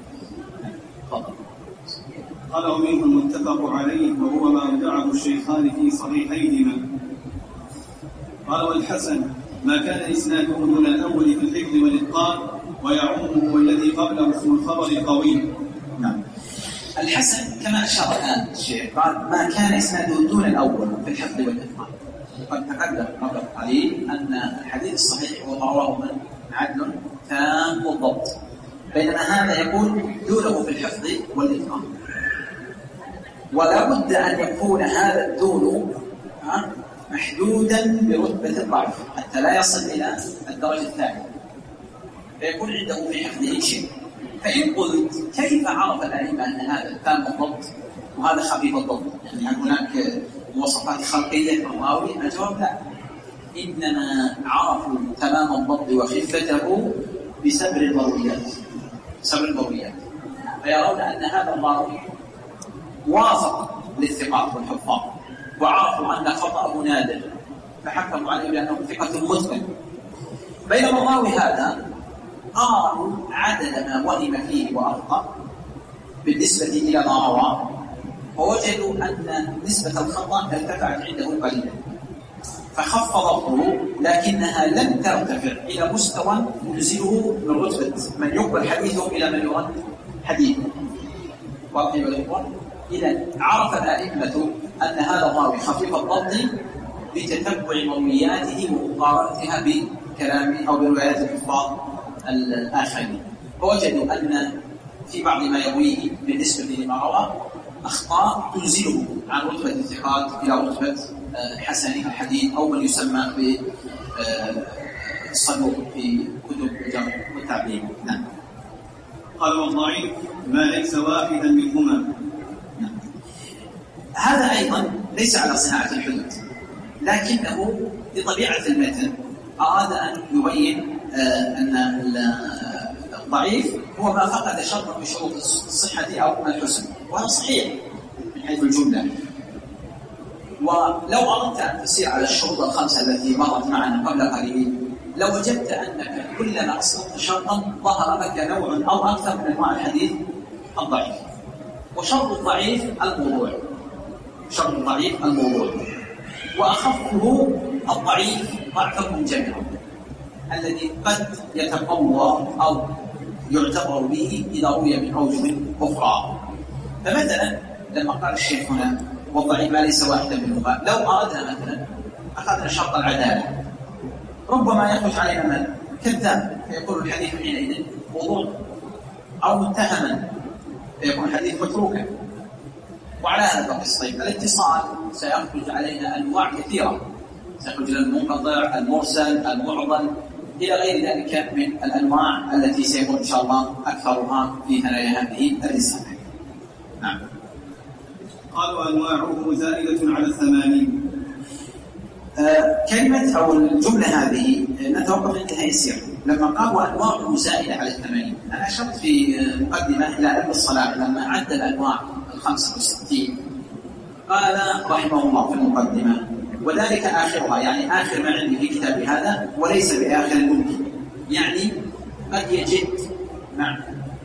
قال ومنه المتفق عليه وهو ما أودعه الشيخان في صحيحيهما. قال والحسن ما كان إسناده دون الأول في الحفظ والإتقان ويعمه والذي قبله اسم الخبر القوي. نعم. الحسن كما أشار الآن الشيخ قال ما كان إسناده دون الأول في الحفظ والإتقان. قد تقدم قبل قليل أن الحديث الصحيح هو ما رواه من عدل تام الضبط، بينما هذا يكون دونه في الحفظ والإتقان. ولا بد أن يكون هذا الدون محدودا برتبة الضعف حتى لا يصل إلى الدرجة الثانية، فيكون عنده في حفظه شيء. فإن قلت كيف عرف الأئمة أن هذا تام الضبط وهذا خفيف الضبط؟ يعني هل هناك مواصفات خلقية للراوي؟ الجواب لا، إنما عرفوا تمام الضبط وخفته بسبر المرويات. فيرون أن هذا الراوي وافق للثقات والحفاظ، وعرفوا أن خطأه نادر فحكموا عليه بأنه ثقة متقن. بينما الراوي هذا قالوا عدد ما وهم فيه وأخطأ بالنسبة إلى ما رواه، ووجدوا أن نسبة الخطأ ارتفعت عنده قليلا، فخفضته، لكنها لم ترتفع إلى مستوى ينزله من رتبة من يقبل حديثه إلى من يرد حديثه. واضح يا إخوان؟ إذا عرف الأئمة أن هذا الراوي خفيف الضبط بتتبع مروياته ومقارنتها بكلام أو بروايات الحفاظ الآخرين، فوجدوا أن في بعض ما يرويه بالنسبة لما روى أخطاء تنزله عن رتبة الثقات إلى رتبة حسن الحديث أو من يسمى بالصدوق في كتب الجرح والتعديل. نعم. قال والضعيف ما ليس واحدا منهما. هذا أيضا ليس على صناعة الحدود، لكنه بطبيعة المتن أراد أن يبين أن الضعيف هو ما فقد شرط من شروط الصحة أو الحسن، وهذا صحيح من حيث الجملة. ولو أردت أن تسير على الشروط الخمسة التي مرت معنا قبل قليل لوجدت أنك كلما أسقطت شرطا ظهر لك نوع أو أكثر من أنواع الحديث الضعيف. وشرط الضعيف الموضوع، شرط الضعيف الموضوع، وأخفه الضعيف ضعفا منجمرا الذي قد يتقوى أو يعتبر به إذا روي من أوجه أخرى. فمثلا لما قال الشيخ هنا والضعيف ما ليس واحدا منهما، لو أردنا مثلا أخذنا شرط العدالة ربما يخرج علينا من كذاب فيكون الحديث حينئذ موضوع، أو متهما فيكون الحديث متروكا. وعلى هذا القصة الاتصال سيخرج علينا أنواع كثيرة، سيخرج لنا المنقطع، المرسل، المعضل، إلى غير ذلك من الأنواع التي سيكون إن شاء الله أكثرها في ثنايا هذه الرسالة. نعم. قالوا أنواعه زائدة على 80. كلمة أو الجملة هذه نتوقف عندها يسير. لما قالوا أنواعه زائدة على 80، أنا أشرت في مقدمة إلى علم الصلاة لما عد الأنواع 65 قال رحمه الله في المقدمة وذلك آخرها، يعني آخر ما عندي في كتابي هذا وليس بآخر الممكن. يعني قد يجد مع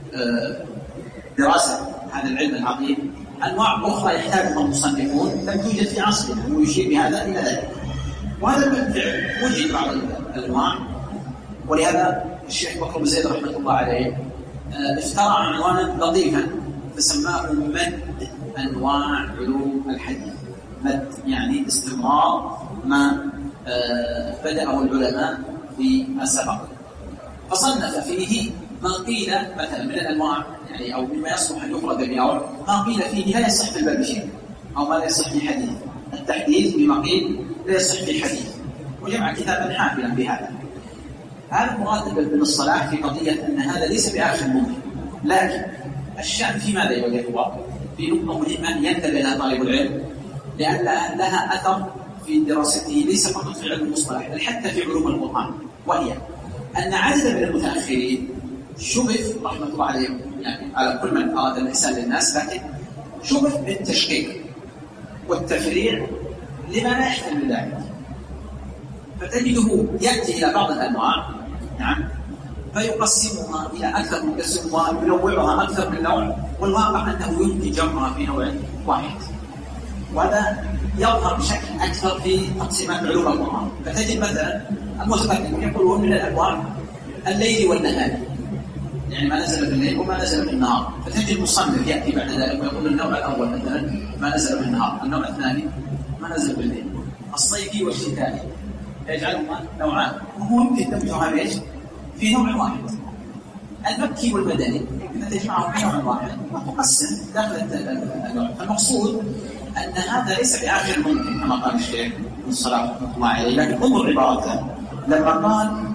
دراسة هذا العلم العظيم أنواع أخرى يحتاجها المصنفون لم توجد في عصرنا، ويشير بهذا إلى ذلك. وهذا بالفعل وجد بعض الأنواع، ولهذا الشيخ بكر بن زيد رحمه الله عليه اخترع عنوانا لطيفا فسماه مد أنواع علوم الحديث. مد يعني استمرار ما بدأه العلماء فيما سبق، فصنف فيه ما قيل مثلا من الأنواع يعني أو مما يصلح أن يفرد بنوع، ما قيل فيه لا يصح في الباب شيء أو ما لا يصح في حديث، التحديث بما قيل لا يصح في حديث، وجمع كتابا حافلا بهذا. هذا مراد بن الصلاح في قضية أن هذا ليس بآخر ممكن، لكن الشأن في ماذا يا إخوة؟ في نقطة مهمة ينتبه لها طالب العلم، لأن لها أثر في دراسته ليس فقط في علم المصطلح بل حتى في علوم القرآن، وهي أن عددا من المتأخرين شبث رحمة الله عليهم يعني على كل من أراد الإحسان للناس، لكن شبث بالتشقيق والتفريع لما لا يحتمل ذلك، فتجده يأتي إلى بعض الأنواع نعم فيقسمها إلى أكثر من قسم وينوعها أكثر من نوع، والواقع أنه يمكن جمعها في نوع واحد، وهذا يظهر بشكل أكثر في تقسيمات علوم القرآن. فتجد مثلا المتقدمون يقولون من الأنواع الليل والنهار، يعني ما نزل بالليل وما نزل بالنهار، فتجد مصنف يأتي بعد ذلك ويقول النوع الأول مثلا ما نزل بالنهار، النوع الثاني ما نزل بالليل، الصيفي والشتائي، يجعلهما نوعان، وهو يمكن تمجها ايش؟ في نوع واحد. المكي والمدني يمكن تجمعهم في نوع واحد وتقسم داخل النوع. المقصود أن هذا ليس بآخر ممكن كما قال الشيخ بن صلاح رحمه الله عليه، لكن انظر عبارته لما قال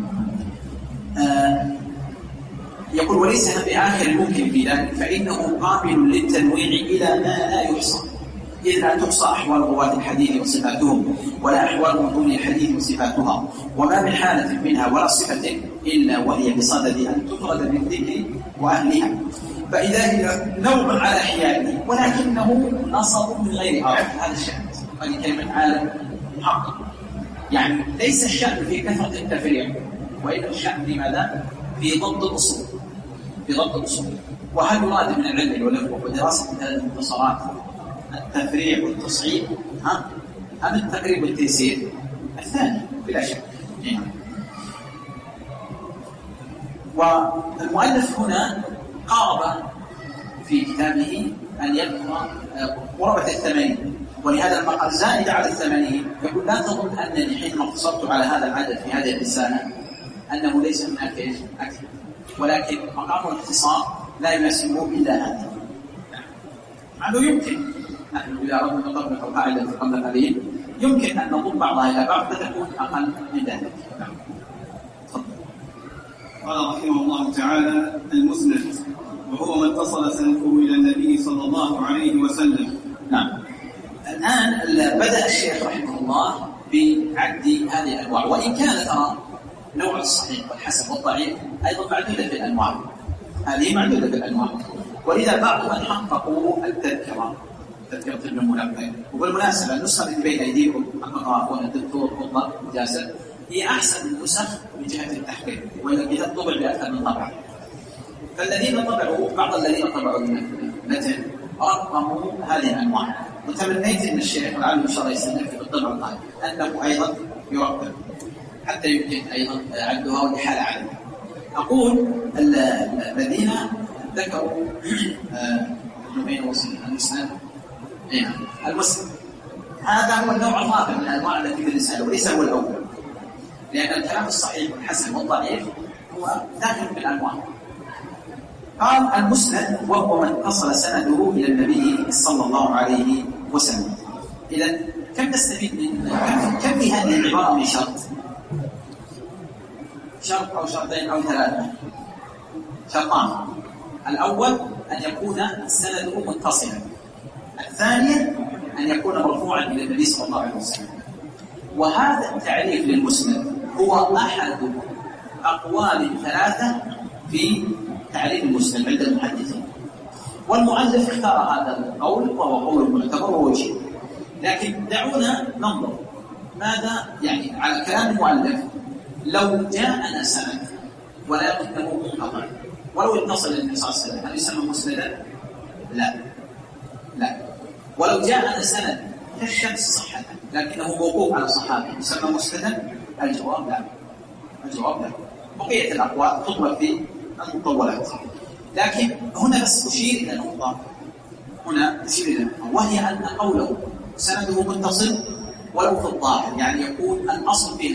يقول وليس بآخر الممكن في ذلك فإنه قابل للتنويع إلى ما لا يحصى، إذ لا تحصى أحوال رواة الحديث وصفاتهم ولا أحوال متون الحديث وصفاتها، وما من حالة منها ولا صفة إلا وهي بصدد أن تفرد من ذكر وأهلها، فإذا هي نوع على حياله ولكنه نصب من غير أرض. هذا الشأن، هذه كلمة عالم محقق، يعني ليس الشأن في كثرة التفريع، وإنما الشأن في ماذا؟ في ضبط الأصول، في ضبط الأصول. وهل يراد من العلم والعلم ودراسة هذه المختصرات التفريع والتصعيد أم التقريب والتيسير؟ الثاني بلا شك. والمؤلف هنا قارب في كتابه أن يذكر قرابة 80، ولهذا لما قال زائد على 80 يقول لا تظن أنني حينما اقتصرت على هذا العدد في هذه الرسالة أنه ليس هناك أكثر، ولكن مقام الاختصار لا يناسبه إلا هذا. عنه يمكن نحن إذا أردنا نطبق القاعدة قبل قليل يمكن أن نضم بعضها إلى بعض فتكون أقل من ذلك. قال رحمه الله تعالى: المسند وهو ما اتصل سنده إلى النبي صلى الله عليه وسلم. نعم. الآن بدأ الشيخ رحمه الله بعد هذه الأنواع، وإن كان ترى نوع الصحيح والحسن والضعيف أيضا معدودة في الأنواع، هذه معدودة في الأنواع، ولذا بعض من حققوا تذكرة ابن ملقن. وبالمناسبة النسخة التي بين أيديكم حققها الدكتور قطب جاسر هي أحسن النسخ من جهة التحقيق، والتي طبع بأكثر من طبعة. فالذين طبعوا بعض الذين طبعوا المتن رقموا هذه الأنواع، وتمنيت أن الشيخ لعله إن شاء الله يستمر في الطبع القادم أنه أيضا يرقم حتى يمكن أيضا عدها والإحالة عليه. أقول الذين ذكروا بين وصل المسند المسند هذا هو النوع الرابع من الأنواع التي في الرسالة وليس هو الأول، لأن الكلام الصحيح والحسن والضعيف هو داخل في الأنواع. قال المسند وهو من اتصل سنده إلى النبي صلى الله عليه وسلم. إذن كم نستفيد من كم لهذه العبارة من شرط أو شرطين أو ثلاثة؟ شرطان: الأول أن يكون سنده متصلا، الثانية أن يكون مرفوعا إلى النبي صلى الله عليه وسلم. وهذا التعريف للمسند هو أحد أقوال ثلاثة في تعريف المسند عند المحدثين، والمؤلف اختار هذا القول وهو قول معتبر ووجيه. لكن دعونا ننظر ماذا يعني على كلام المؤلف. لو جاءنا سند ولكنه منقطع ولو اتصل النبي صلى الله عليه وسلم هل يسمى مسندا؟ لا. ولو جاءنا سند كالشمس صحة لكنه موقوف على صحابي يسمى مسندا؟ الجواب لا. بقية الأقوال تطلب في المطولات. لكن هنا بس أشير إلى نقطة وهي أن قوله سنده متصل ولو في الظاهر يعني يكون الأصل فيه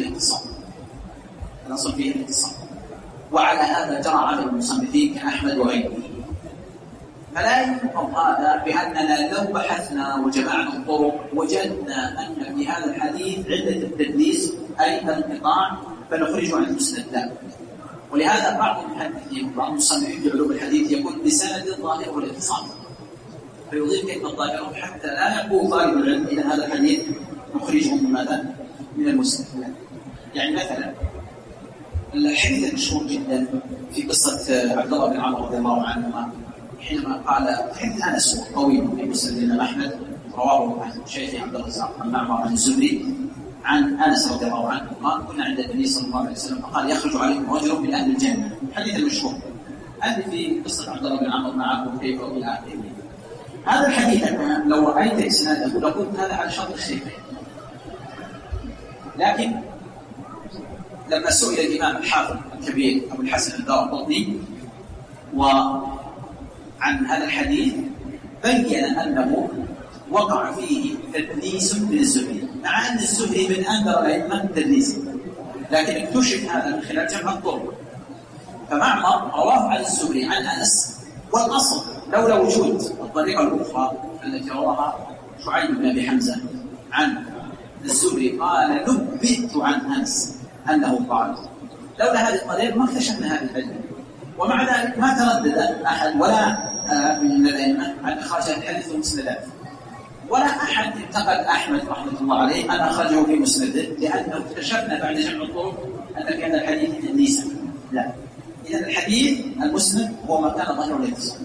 الاتصال، وعلى هذا جرى عمل المصنفين كأحمد وغيره. فلا ينقض هذا بأننا لو بحثنا وجمعنا الطرق وجدنا أن في هذا الحديث علة التدليس أي الانقطاع فنخرجه عن المسند. لا. ولهذا بعض المحدثين وبعض المصنفين في علوم الحديث يقول بسند ظاهره الاتصال، فيضيف كلمة ظاهره حتى لا يقول طالب العلم إلى هذا الحديث نخرجه من ماذا؟ من المسند. يعني مثلا الحديث المشهور جدا في قصة عبد الله بن عمرو رضي الله عنهما حينما قال حديث أنس طويل في مسند الإمام أحمد رواه عن شيخ عبد الرزاق عن معمر عن الزهري عن أنس رضي الله عنه قال كنا عند النبي صلى الله عليه وسلم فقال يخرج عليكم رجل من أهل الجنة. الحديث المشهور هذه في قصة عبد الله بن عمرو معه كيف إلى آخره. هذا الحديث لو رأيت إسناده لقلت هذا على شرط الشيخين، لكن لما سئل الإمام الحافظ الكبير أبو الحسن الدارقطني وعن هذا الحديث بين أنه وقع فيه تدليس من الزهري، مع أن الزهري من أنذر الأئمة التدليس، لكن اكتشف هذا من خلال جمع الطرق. فمعمر رواه عن الزهري عن أنس، والأصل لولا وجود الطريقة الأخرى التي رواها شعيب بن أبي حمزة عن الزهري قال نبئت عن أنس أنه قال، لولا هذه الطريقة ما اكتشفنا هذه العلم. ومع ذلك ما تردد أحد ولا من الأئمة عن إخراج الحديث في المسندات، ولا أحد انتقد أحمد رحمة الله عليه أن أخرجه في مسنده لأنه اكتشفنا بعد جمع الطرق أن كان الحديث تدليسا. لا، إذا الحديث المسند هو ما كان ظاهر الاتصال.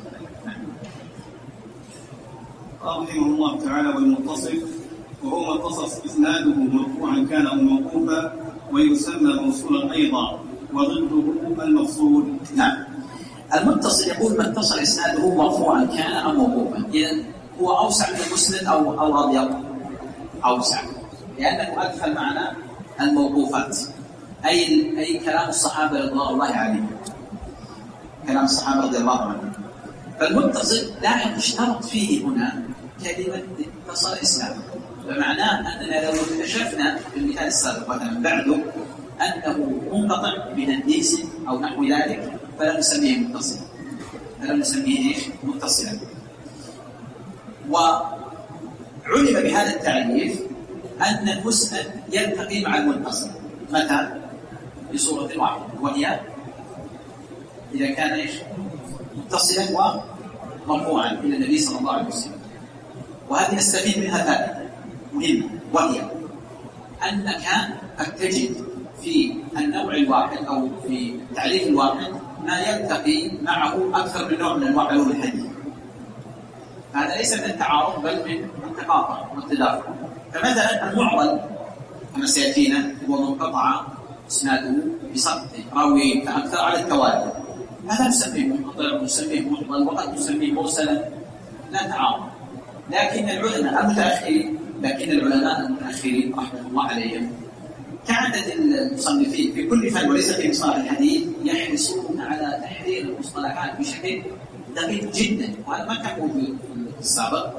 رحمه الله تعالى والمتصل وهو ما اتصل إسناده مرفوعا كان أو موقوفا ويسمى موصولا أيضا، وضده المفصول. نعم، المتصل يقول ما اتصل إسناده مرفوعا كان أو موقوفا، إذن هو أوسع من المسند أو أضيق؟ أوسع، لأنه أدخل معنا الموقوفات، أي كلام الصحابة رضوان الله عليهم، كلام الصحابة رضي الله عنهم. فالمتصل لاحظ اشترط فيه هنا كلمة اتصل إسلام، فمعناه أننا لو اكتشفنا في المثال السابق مثلا بعده أنه منقطع من النيس أو نحو ذلك فلا نسميه متصل، فلا نسميه متصلا. وعلم بهذا التعريف أن المسند يلتقي مع المتصل متى؟ بصورة واحدة، وهي إذا كان متصلا ومرفوعا إلى النبي صلى الله عليه وسلم. وهذه نستفيد منها فائدة مهمة، وهي أنك قد تجد في النوع الواحد أو في التعريف الواحد ما يلتقي معه أكثر من نوع من أنواع علوم الحديث. هذا ليس من التعارض بل من التقاطع والتداخل. فمثلا المعضل كما سيأتينا هو منقطع إسناده بسقط راوي فأكثر على التوالي، هذا نسميه منقطع ونسميه معضل وقد نسميه مرسلا، لا تعارض. لكن العلماء المتأخرين رحمة الله عليهم كعادة المصنفين في كل فن وليس في مصطلح الحديث يحرصون على تحرير المصطلحات بشكل دقيق جدا، وهذا ما كان موجود في السابق.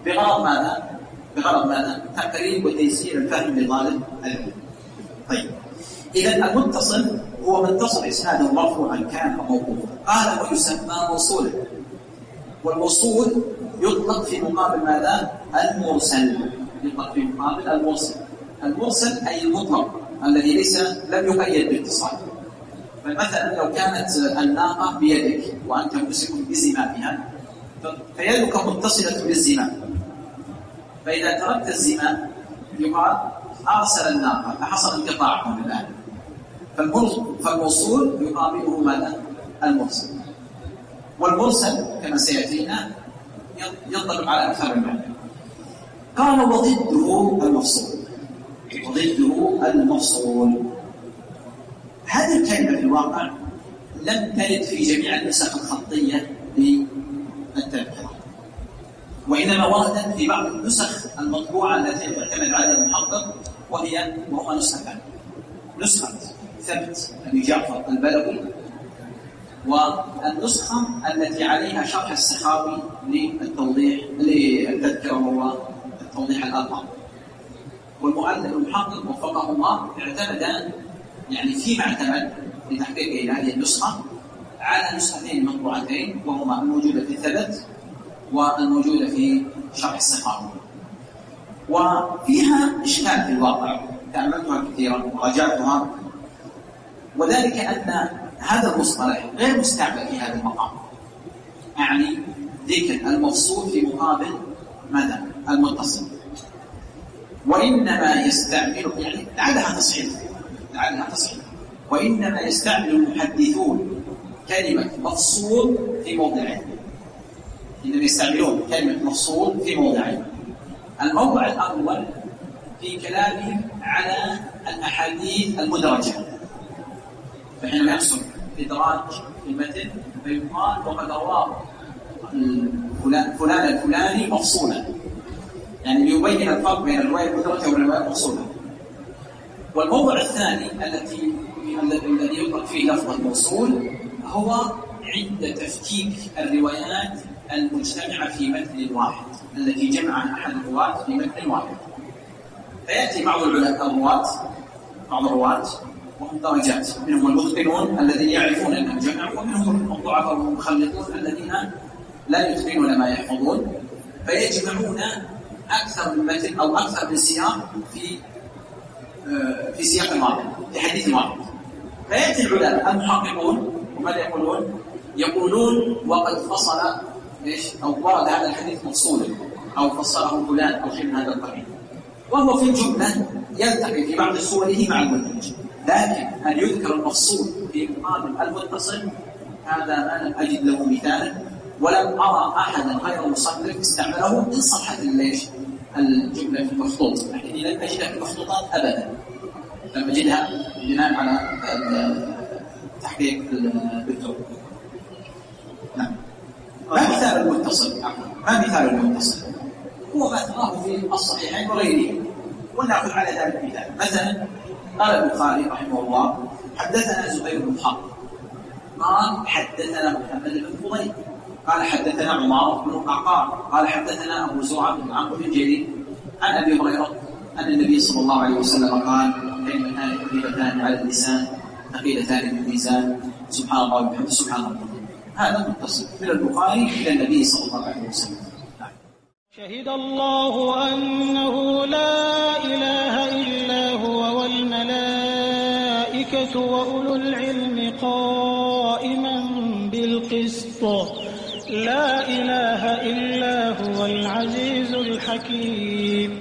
بغرض ماذا؟ تقريب وتيسير الفهم لطالب العلم. طيب، إذا المتصل هو من اتصل إسناده مرفوعا كان أو موقوفا. قال ويسمى موصولا، والموصول يطلق في مقابل ماذا؟ المرسل، يطلق في مقابل المرسل. المرسل أي المطلق الذي لم يقيد باتصال. فمثلا لو كانت الناقة بيدك وأنت ممسك بزمامها فيدك متصلة بالزمام، فإذا تركت الزمام يقال أرسل الناقة فحصل انقطاع الآن. فالموصول يقابله ماذا؟ المرسل. والمرسل كما سيأتينا ينطبق على أكثر من معنى. قال وضده المفصول، وضده المفصول. هذه الكلمة في الواقع لم ترد في جميع النسخ الخطية للتذكرة، وإنما وردت في بعض النسخ المطبوعة التي اعتمد عليها المحقق، وهو نسختان: نسخة ثبت أبي جعفر البلوي، والنسخة التي عليها شرح السخاوي للتذكرة وهو التوضيح الألفاظ. والمؤلف المحقق وفقه الله اعتمد فيما اعتمد لتحقيق هذه النسخة على نسختين مطبوعتين، وهما الموجودة في الثبت والموجودة في شرح السخاوي. وفيها إشكال في الواقع تأملتها كثيرا وراجعتها، وذلك أن هذا المصطلح غير مستعمل في هذا المقام، يعني ذكر المفصول في مقابل ماذا؟ المتصل. وإنما يستعمل لعلها تصحيح، وإنما يستعمل المحدثون كلمة مفصول في موضعين. إنما يستعملون كلمة مفصول في موضعين. الموضع الأول في كلامهم على الأحاديث المدرجة، فحينما يحصل إدراج في المتن فيقال وقد رواه فلان الفلاني مفصولا، يعني ليبين الفرق بين الرواية المدرجة والرواية المفصولة. والموضع الثاني الذي يطلق فيه لفظ الموصول هو عند تفكيك الروايات المجتمعة في متن واحد، التي جمعها أحد الرواة في متن واحد. فيأتي بعض الرواة وهم درجات، منهم المتقنون الذين يعرفون أنهم جمعوا، ومنهم الضعفاء والمخلطون الذين لا يتقنون ما يحفظون، فيجمعون أكثر من متن أو أكثر من سياق في سياق واحد، في حديث واحد. فيأتي العلماء المحققون وماذا يقولون وقد فصل أو ورد هذا الحديث مفصولا أو فصله فلان أو شيء من هذا القبيل، وهو في الجملة يلتقي في بعض صوره مع المدرج. لكن أن يذكر المفصول في مقابل المتصل هذا ما لم أجد له مثالا، ولم أرى أحدا غير المصنف استعمله إن صحت الجملة في المخطوط، لكني لم أجدها في المخطوطات أبدا، لم أجدها بناء على تحقيق الدكتور. نعم. ما مثال المتصل؟ هو ما تراه في الصحيحين وغيره، ونأخذ على ذلك مثال. مثلا قال البخاري رحمه الله: حدثنا زهير بن حرب قال حدثنا محمد بن فضيل قال حدثنا عمار بن القعقاع قال حدثنا أبو زرعة بن عمرو بن جرير عن أبي هريرة أن النبي صلى الله عليه وسلم قال: كلمتان خفيفتان على اللسان ثقيلتان في الميزان سبحان الله وبحمده سبحان الله. هذا متصل من البخاري إلى النبي صلى الله عليه وسلم. شهد الله أنه لا إله إلا هو والملائكة وأولو العلم قائما بالقسط لا إله إلا هو العزيز الحكيم.